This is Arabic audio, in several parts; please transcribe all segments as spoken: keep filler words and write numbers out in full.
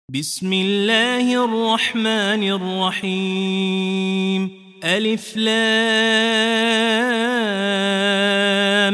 بسم الله الرحمن الرحيم ألف لام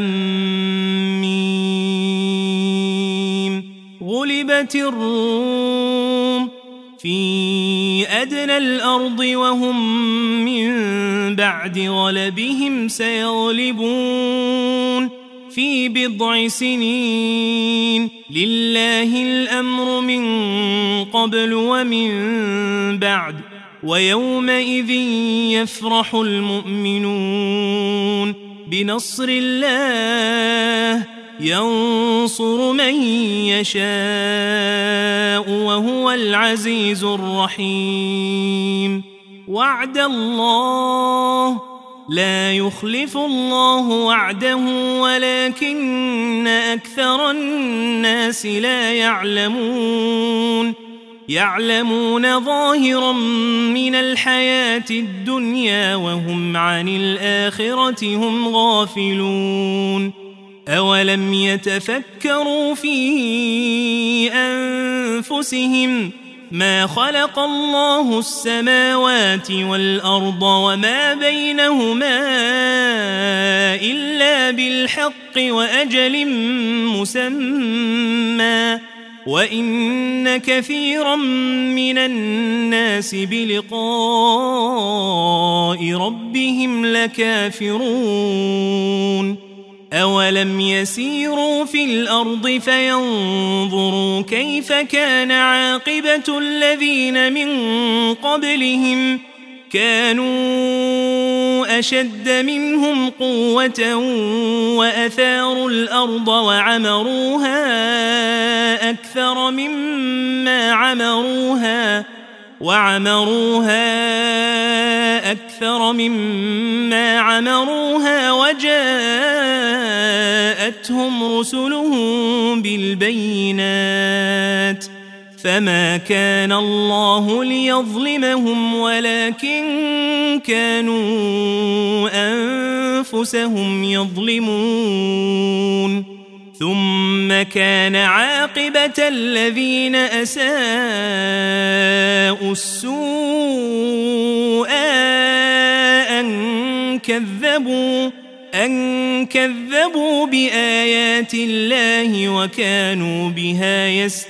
ميم غلبت الروم في أدنى الأرض وهم من بعد غلبهم سيغلبون في بضع سنين لله الأمر من قبل ومن بعد ويومئذ يفرح المؤمنون بنصر الله ينصر من يشاء وهو العزيز الرحيم وعد الله لا يخلف الله وعده ولكن أكثر الناس لا يعلمون يعلمون ظاهرا من الحياة الدنيا وهم عن الآخرة هم غافلون أولم يتفكروا في أنفسهم ما خلق الله السماوات والأرض وما بينهما إلا بالحق وأجل مسمى وإن كثيرا من الناس بلقاء ربهم لكافرون أولم يسيروا في الأرض فينظروا كيف كان عاقبة الذين من قبلهم كانوا أشد منهم قوة وأثاروا الأرض وعمروها أكثر مما عمروها وعمروها أكثر مما عمروها وجاءتهم رسلهم بالبينات فما كان الله ليظلمهم ولكن كانوا أنفسهم يظلمون ثم كان عاقبة الذين أساءوا السوء أن كذبوا أن كذبوا بآيات الله وكانوا بها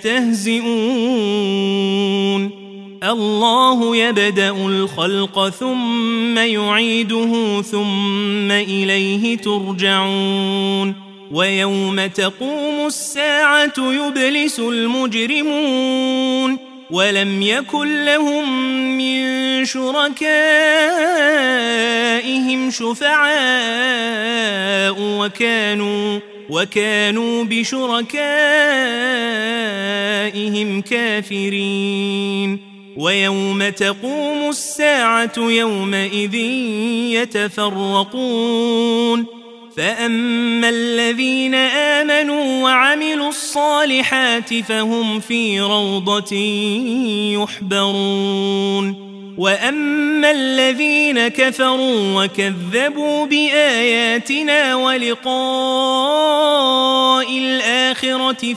يستهزئون الله يبدأ الخلق ثم يعيده ثم إليه ترجعون ويوم تقوم الساعة يبلس المجرمون ولم يكن لهم من شركائهم شفعاء وكانوا وكانوا بشركائهم كافرين ويوم تقوم الساعة يومئذ يتفرقون فأما الذين آمنوا وعملوا الصالحات فهم في روضة يحبرون وأما الذين كفروا وكذبوا بآياتنا ولقاء الآخرة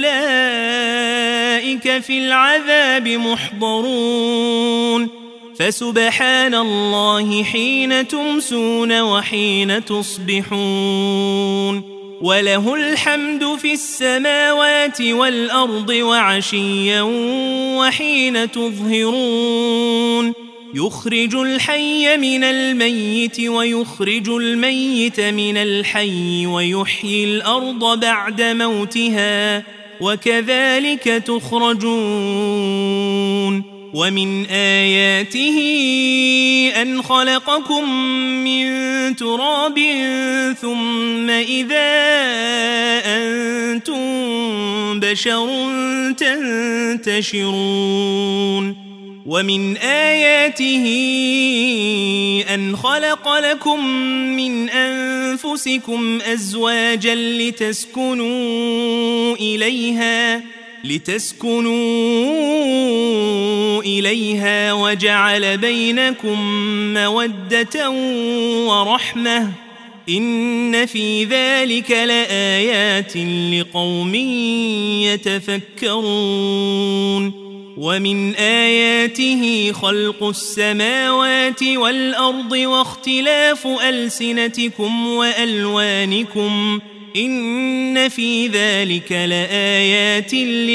فأولئك في العذاب محضرون فسبحان الله حين تمسون وحين تصبحون وله الحمد في السماوات والأرض وعشيا وحين تظهرون يخرج الحي من الميت ويخرج الميت من الحي ويحيي الأرض بعد موتها وكذلك تخرجون ومن آياته أن خلقكم من تراب ثم إذا أنتم بشر تنتشرون ومن آياته أن خلق لكم من أنفسكم أزواجا لتسكنوا إليها لتسكنوا إليها وجعل بينكم مودة ورحمة إن في ذلك لآيات لقوم يتفكرون ومن آياته خلق السماوات والأرض واختلاف ألسنتكم وألوانكم إن في ذلك لآيات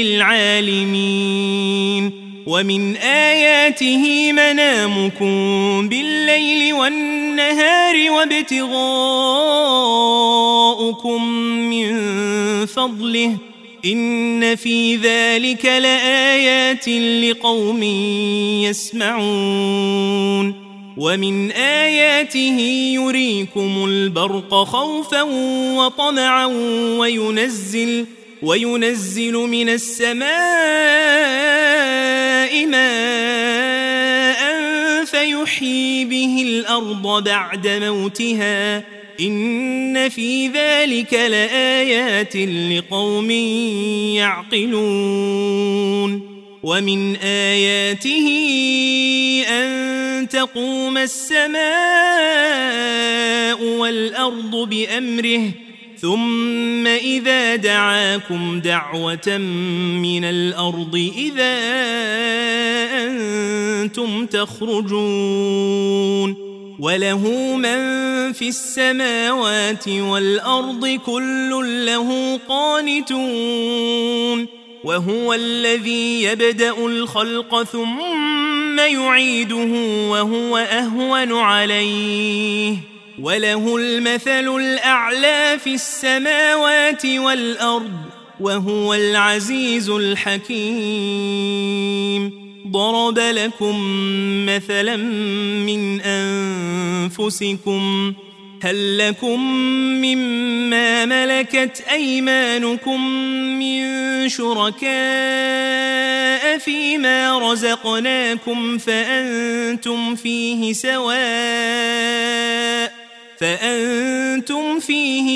للعالمين ومن آياته منامكم بالليل والنهار وابتغاؤكم من فضله إن في ذلك لآيات لقوم يسمعون ومن آياته يريكم البرق خوفا وطمعا وينزل وينزل من السماء ماء فيحيي به الأرض بعد موتها إن في ذلك لآيات لقوم يعقلون ومن آياته أن تقوم السماء والأرض بأمره ثم إذا دعاكم دعوة من الأرض إذا أنتم تخرجون وله من في السماوات والأرض كل له قانتون وهو الذي يبدأ الخلق ثم يعيده وهو أهون عليه وله المثل الأعلى في السماوات والأرض وهو العزيز الحكيم ضرب لكم مثلا من أنفسكم هل لكم مما ملكت أيمانكم من شركاء فيما رزقناكم فأنتم فيه سواء فأنتم فيه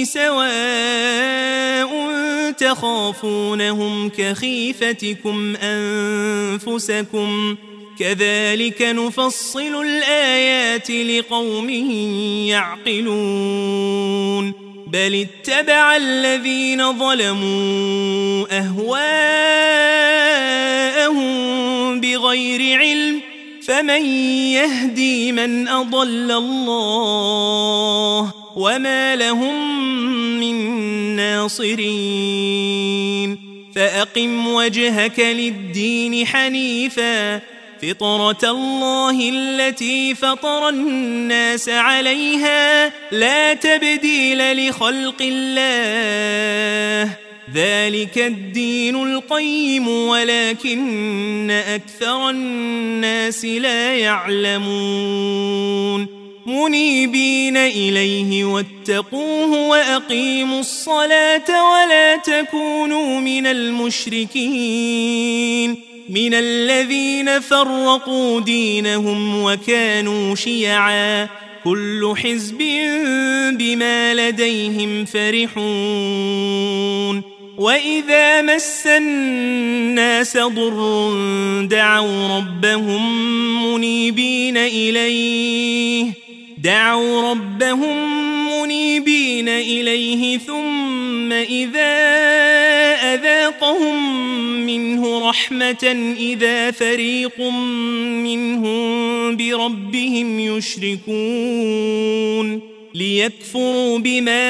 سواء تخافونهم كخيفتكم أنفسكم كذلك نفصل الآيات لقوم يعقلون بل اتبع الذين ظلموا أهواءهم بغير علم فمن يهدي من أضل الله وما لهم من ناصرين فأقم وجهك للدين حنيفا فطرة الله التي فطر الناس عليها لا تبديل لخلق الله ذلك الدين القيم ولكن أكثر الناس لا يعلمون منيبين إليه واتقوه وأقيموا الصلاة ولا تكونوا من المشركين من الذين فرقوا دينهم وكانوا شيعا كل حزب بما لديهم فرحون وإذا مس الناس ضر دعوا ربهم منيبين إليه دعوا ربهم منيبين إليه ثم إذا أذاقهم منه رحمة إذا فريق منهم بربهم يشركون ليكفروا بما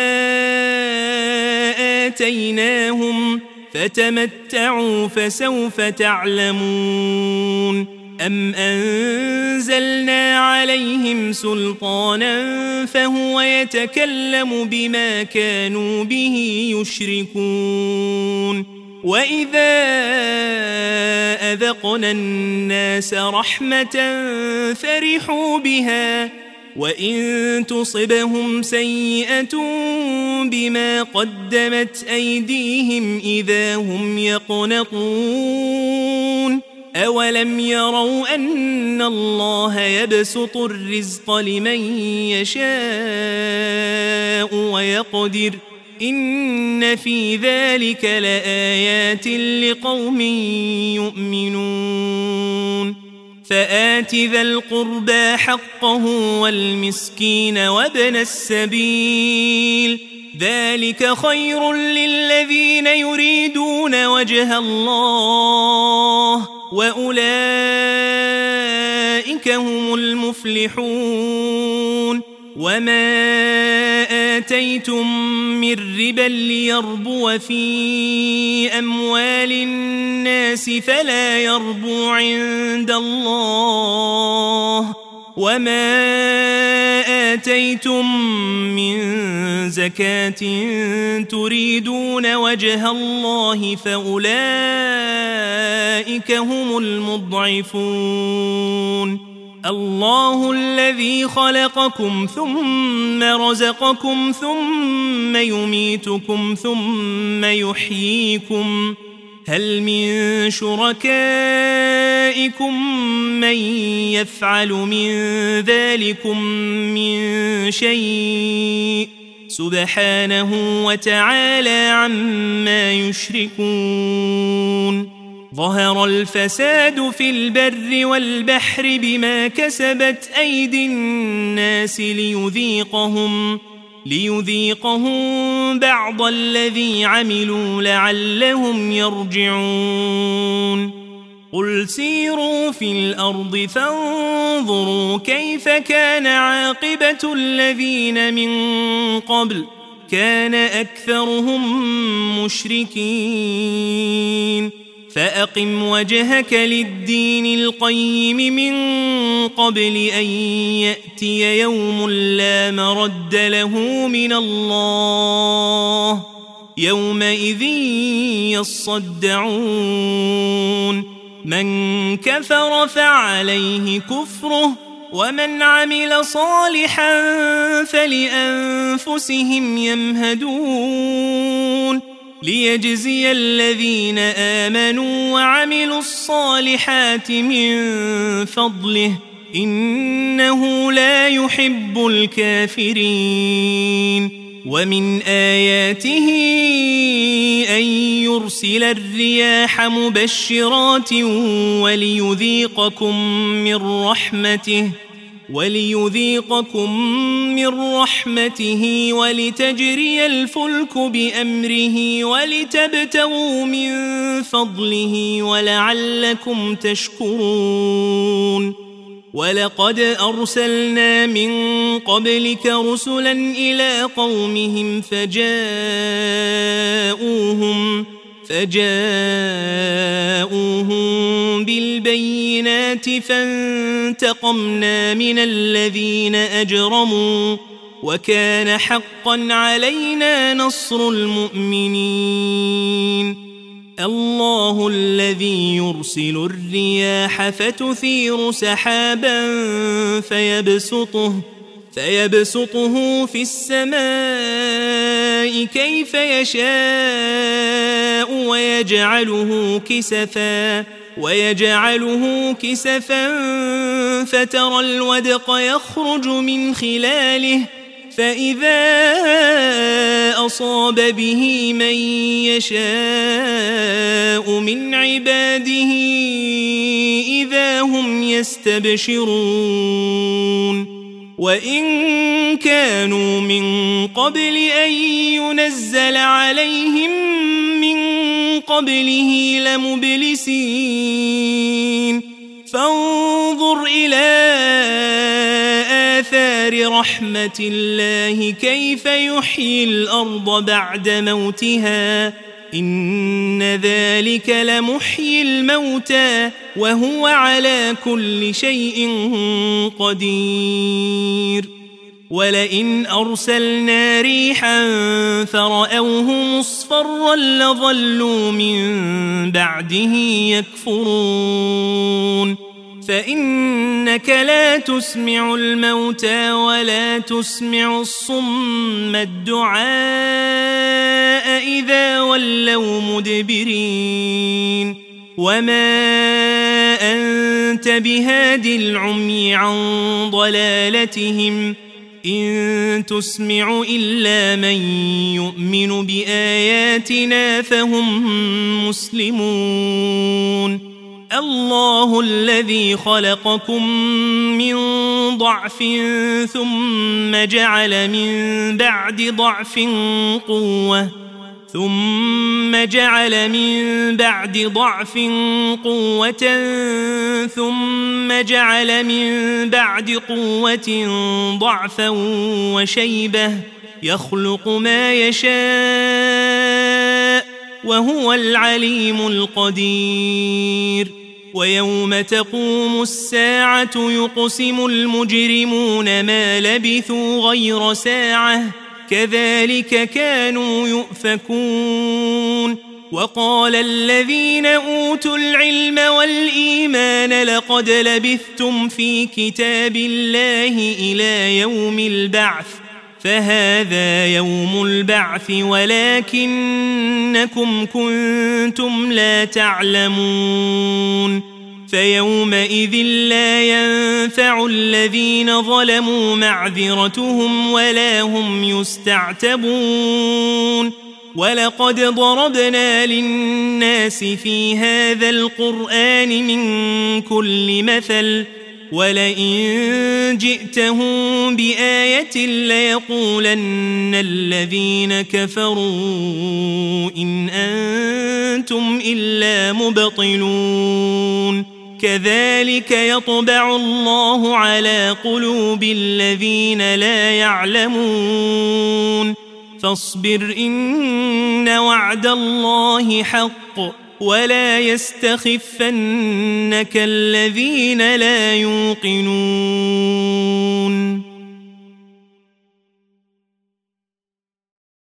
آتيناهم فتمتعوا فسوف تعلمون أم أنزلنا عليهم سلطانا فهو يتكلم بما كانوا به يشركون وإذا أذقنا الناس رحمة فرحوا بها وإن تصبهم سيئة بما قدمت أيديهم إذا هم يقنطون أولم يروا أن الله يبسط الرزق لمن يشاء ويقدر إن في ذلك لآيات لقوم يؤمنون فآت ذا القربى حقه والمسكين وابن السبيل ذلك خير للذين يريدون وجه الله وأولئك هم المفلحون وما آتيتم من ربا ليربو في أموال الناس فلا يربو عند الله وما آتيتم من زكاة تريدون وجه الله فأولئك هم المضعفون الله الذي خلقكم ثم رزقكم ثم يميتكم ثم يحييكم هل من شركائكم من يفعل من ذلكم من شيء سبحانه وتعالى عما يشركون ظهر الفساد في البر والبحر بما كسبت أيدي الناس ليذيقهم ليذيقهم بعض الذي عملوا لعلهم يرجعون قل سيروا في الأرض فانظروا كيف كان عاقبة الذين من قبل كان أكثرهم مشركين فأقم وجهك للدين القيم من قبل أن يأتي يوم لا مرد له من الله يومئذ يصدعون من كفر فعليه كفره ومن عمل صالحا فلأنفسهم يمهدون ليجزي الذين آمنوا وعملوا الصالحات من فضله إنه لا يحب الكافرين ومن آياته أن يرسل الرياح مبشرات وليذيقكم من رحمته وليذيقكم من رحمته ولتجري الفلك بأمره ولتبتغوا من فضله ولعلكم تشكرون ولقد أرسلنا من قبلك رسلا إلى قومهم فجاءوهم فجاءوهم بالبينات فانتقمنا من الذين أجرموا وكان حقا علينا نصر المؤمنين الله الذي يرسل الرياح فتثير سحابا فيبسطه فيبسطه في السماء كيف يشاء ويجعله كسفا ويجعله كسفا فترى الودق يخرج من خلاله فإذا أصاب به من يشاء من عباده إذا هم يستبشرون وإن كانوا من قبل أن ينزل عليهم من قبله لمبلسين فانظر إلى آثار رحمة الله كيف يحيي الأرض بعد موتها إن ذلك لمحيي الموتى وهو على كل شيء قدير ولئن أرسلنا ريحا فرأوه مصفرا لظلوا من بعده يكفرون فإنك لا تسمع الموتى ولا تسمع الصم الدعاء إذا ولوا مدبرين وما أنت بهاد العمي عن ضلالتهم إن تسمع إلا من يؤمن بآياتنا فهم مسلمون الله الذي خلقكم من ضعف ثم جعل من بعد ضعف قوة ثم جعل من بعد ضعف قوة ثم جعل من بعد قوة ضعفا وشيبة يخلق ما يشاء وهو العليم القدير ويوم تقوم الساعة يقسم المجرمون ما لبثوا غير ساعة كذلك كانوا يؤفكون وقال الذين أوتوا العلم والإيمان لقد لبثتم في كتاب الله إلى يوم البعث فهذا يوم البعث ولكنكم كنتم لا تعلمون فيومئذ لا ينفع الذين ظلموا معذرتهم ولا هم يستعتبون ولقد ضربنا للناس في هذا القرآن من كل مثل ولئن جئتهم بآية ليقولن الذين كفروا إن أنتم إلا مبطلون كذلك يطبع الله على قلوب الذين لا يعلمون فاصبر إن وعد الله حق ولا يستخفنك الذين لا يوقنون